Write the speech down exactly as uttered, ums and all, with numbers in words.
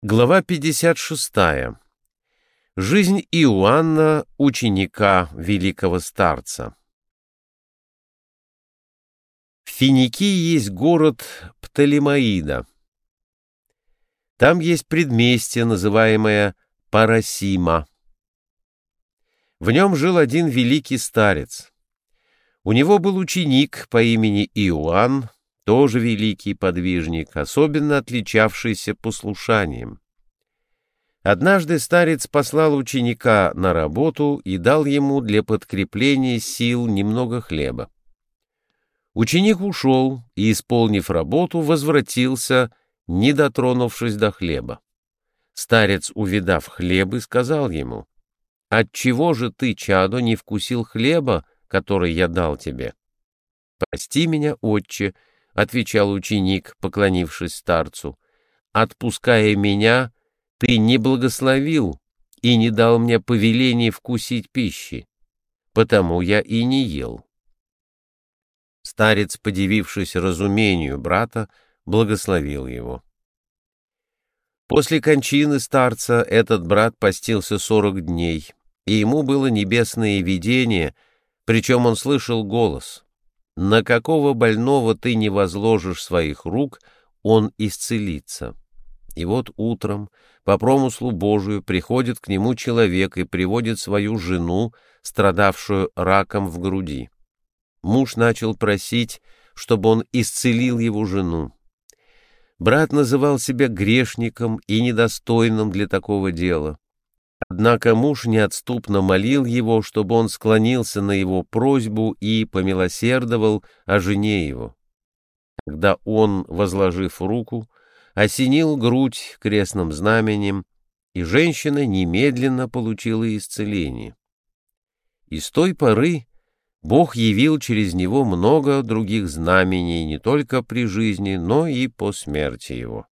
Глава пятьдесят шестая. Жизнь Иоанна, ученика великого старца. В Финикии есть город Птолемаида. Там есть предместье, называемое Парасима. В нем жил один великий старец. У него был ученик по имени Иоанн, тоже великий подвижник, особенно отличавшийся послушанием. Однажды старец послал ученика на работу и дал ему для подкрепления сил немного хлеба. Ученик ушел и, исполнив работу, возвратился, не дотронувшись до хлеба. Старец, увидав хлеб, и сказал ему: «Отчего же ты, чадо, не вкусил хлеба, который я дал тебе?» «Прости меня, отче», — отвечал ученик, поклонившись старцу, — «отпуская меня, ты не благословил и не дал мне повеления вкусить пищи, потому я и не ел». Старец, подивившись разумению брата, благословил его. После кончины старца этот брат постился сорок дней, и ему было небесное видение, причем он слышал голос: «На какого больного ты не возложишь своих рук, он исцелится». И вот утром, по промыслу Божию, приходит к нему человек и приводит свою жену, страдавшую раком в груди. Муж начал просить, чтобы он исцелил его жену. Брат называл себя грешником и недостойным для такого дела. Однако муж неотступно молил его, чтобы он склонился на его просьбу и помилосердовал о жене его. Когда он, возложив руку, осенил грудь крестным знаменем, и женщина немедленно получила исцеление. И с той поры Бог явил через него много других знамений не только при жизни, но и по смерти его.